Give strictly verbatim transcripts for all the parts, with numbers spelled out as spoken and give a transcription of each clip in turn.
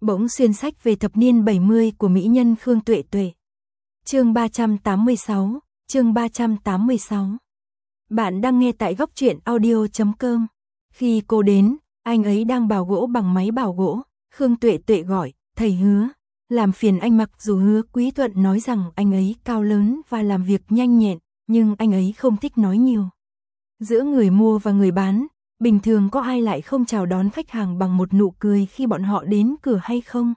Bỗng xuyên sách về thập niên bảy mươi của mỹ nhân Khương Tuệ Tuệ. Chương ba trăm tám mươi sáu, chương ba trăm tám mươi sáu. Bạn đang nghe tại góc truyện audio chấm com. Khi cô đến, anh ấy đang bào gỗ bằng máy bào gỗ. Khương Tuệ Tuệ gọi, thầy Hứa, làm phiền anh. Mặc dù Hứa Quý Thuận nói rằng anh ấy cao lớn và làm việc nhanh nhẹn, nhưng anh ấy không thích nói nhiều. Giữa người mua và người bán, bình thường có ai lại không chào đón khách hàng bằng một nụ cười khi bọn họ đến cửa hay không?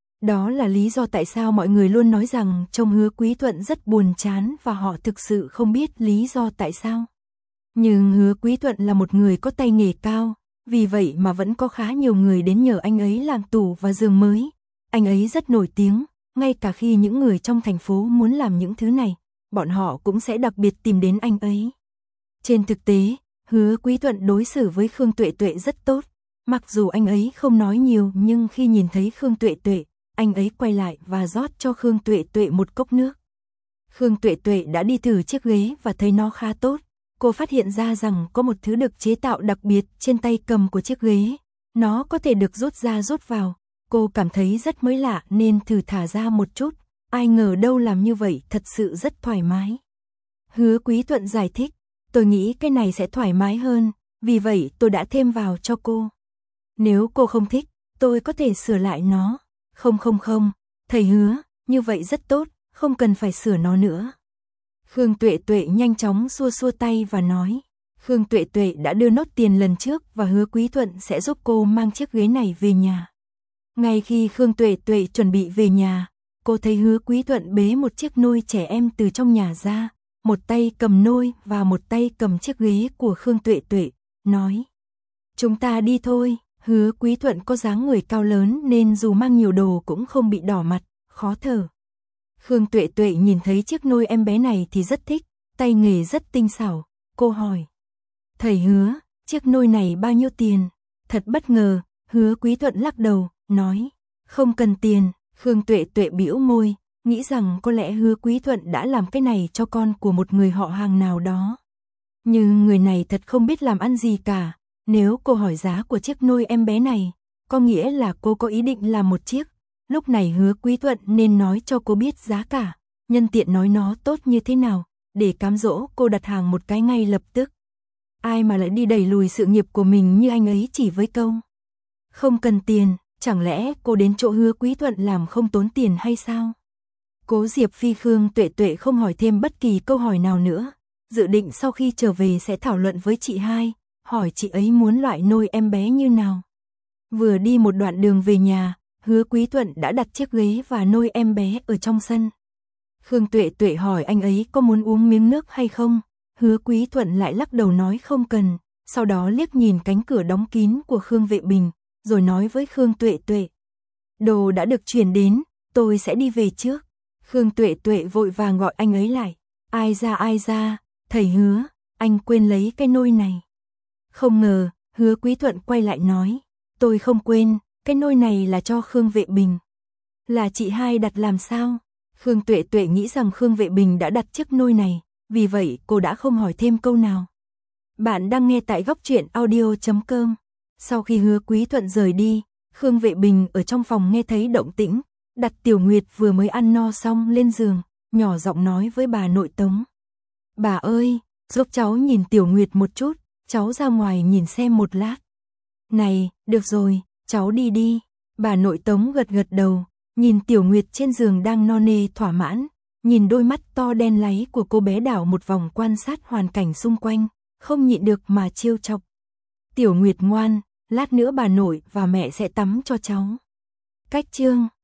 Đó là lý do tại sao mọi người luôn nói rằng trông Hứa Quý Thuận rất buồn chán và họ thực sự không biết lý do tại sao. Nhưng Hứa Quý Thuận là một người có tay nghề cao, vì vậy mà vẫn có khá nhiều người đến nhờ anh ấy làm tủ và giường mới. Anh ấy rất nổi tiếng, ngay cả khi những người trong thành phố muốn làm những thứ này, bọn họ cũng sẽ đặc biệt tìm đến anh ấy. Trên thực tế, Hứa Quý Thuận đối xử với Khương Tuệ Tuệ rất tốt. Mặc dù anh ấy không nói nhiều nhưng khi nhìn thấy Khương Tuệ Tuệ, anh ấy quay lại và rót cho Khương Tuệ Tuệ một cốc nước. Khương Tuệ Tuệ đã đi thử chiếc ghế và thấy nó khá tốt. Cô phát hiện ra rằng có một thứ được chế tạo đặc biệt trên tay cầm của chiếc ghế. Nó có thể được rút ra rút vào. Cô cảm thấy rất mới lạ nên thử thả ra một chút. Ai ngờ đâu làm như vậy thật sự rất thoải mái. Hứa Quý Thuận giải thích, tôi nghĩ cái này sẽ thoải mái hơn, vì vậy tôi đã thêm vào cho cô. Nếu cô không thích, tôi có thể sửa lại nó. Không không không, thầy Hứa, như vậy rất tốt, không cần phải sửa nó nữa. Khương Tuệ Tuệ nhanh chóng xua xua tay và nói. Khương Tuệ Tuệ đã đưa nốt tiền lần trước và Hứa Quý Thuận sẽ giúp cô mang chiếc ghế này về nhà. Ngay khi Khương Tuệ Tuệ chuẩn bị về nhà, cô thấy Hứa Quý Thuận bế một chiếc nôi trẻ em từ trong nhà ra, một tay cầm nôi và một tay cầm chiếc ghế của Khương Tuệ Tuệ, nói. Chúng ta đi thôi. Hứa Quý Thuận có dáng người cao lớn nên dù mang nhiều đồ cũng không bị đỏ mặt, khó thở. Khương Tuệ Tuệ nhìn thấy chiếc nôi em bé này thì rất thích, tay nghề rất tinh xảo. Cô hỏi, thầy Hứa, chiếc nôi này bao nhiêu tiền? Thật bất ngờ, Hứa Quý Thuận lắc đầu, nói, không cần tiền. Khương Tuệ Tuệ bĩu môi, nghĩ rằng có lẽ Hứa Quý Thuận đã làm cái này cho con của một người họ hàng nào đó. Nhưng người này thật không biết làm ăn gì cả. Nếu cô hỏi giá của chiếc nôi em bé này, có nghĩa là cô có ý định làm một chiếc. Lúc này Hứa Quý Thuận nên nói cho cô biết giá cả, nhân tiện nói nó tốt như thế nào, để cám dỗ cô đặt hàng một cái ngay lập tức. Ai mà lại đi đẩy lùi sự nghiệp của mình như anh ấy chỉ với câu không cần tiền, chẳng lẽ cô đến chỗ Hứa Quý Thuận làm không tốn tiền hay sao? Cố Diệp Phi Khương Tuệ Tuệ không hỏi thêm bất kỳ câu hỏi nào nữa, dự định sau khi trở về sẽ thảo luận với chị hai, hỏi chị ấy muốn loại nôi em bé như nào. Vừa đi một đoạn đường về nhà, Hứa Quý Thuận đã đặt chiếc ghế và nôi em bé ở trong sân. Khương Tuệ Tuệ hỏi anh ấy có muốn uống miếng nước hay không. Hứa Quý Thuận lại lắc đầu nói không cần, sau đó liếc nhìn cánh cửa đóng kín của Khương Vệ Bình, rồi nói với Khương Tuệ Tuệ. Đồ đã được chuyển đến, tôi sẽ đi về trước. Khương Tuệ Tuệ vội vàng gọi anh ấy lại. Ai ra ai ra, thầy Hứa, anh quên lấy cái nôi này. Không ngờ, Hứa Quý Thuận quay lại nói. Tôi không quên, cái nôi này là cho Khương Vệ Bình. Là chị hai đặt làm sao? Khương Tuệ Tuệ nghĩ rằng Khương Vệ Bình đã đặt chiếc nôi này, vì vậy cô đã không hỏi thêm câu nào. Bạn đang nghe tại góc truyện audio chấm com. Sau khi Hứa Quý Thuận rời đi, Khương Vệ Bình ở trong phòng nghe thấy động tĩnh, đặt Tiểu Nguyệt vừa mới ăn no xong lên giường, nhỏ giọng nói với bà nội Tống. Bà ơi, giúp cháu nhìn Tiểu Nguyệt một chút, cháu ra ngoài nhìn xem một lát. Này, được rồi, cháu đi đi. Bà nội Tống gật gật đầu, nhìn Tiểu Nguyệt trên giường đang no nê thỏa mãn, nhìn đôi mắt to đen láy của cô bé đảo một vòng quan sát hoàn cảnh xung quanh, không nhịn được mà trêu chọc. Tiểu Nguyệt ngoan, lát nữa bà nội và mẹ sẽ tắm cho cháu. Cách chương